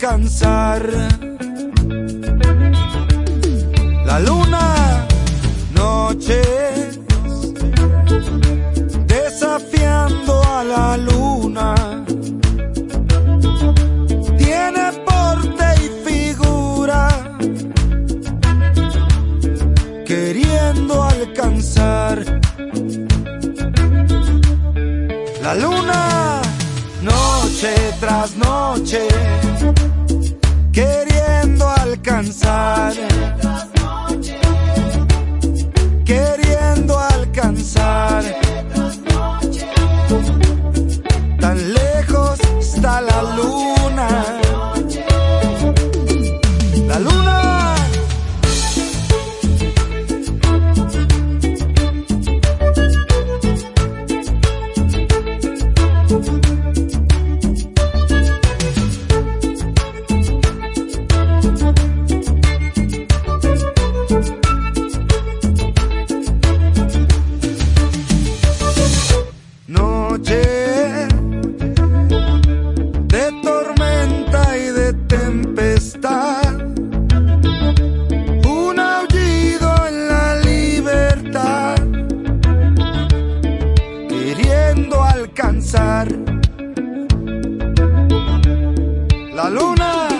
alcanzar. La luna, noches, desafiando a la luna. Tiene porte y figura, queriendo alcanzar. La luna, noche tras noche, queriendo alcanzar. Queriendo alcanzar. Tan lejos está la luna. La luna. Noche de tormenta y de tempestad, un aullido en la libertad, queriendo alcanzar. La luna.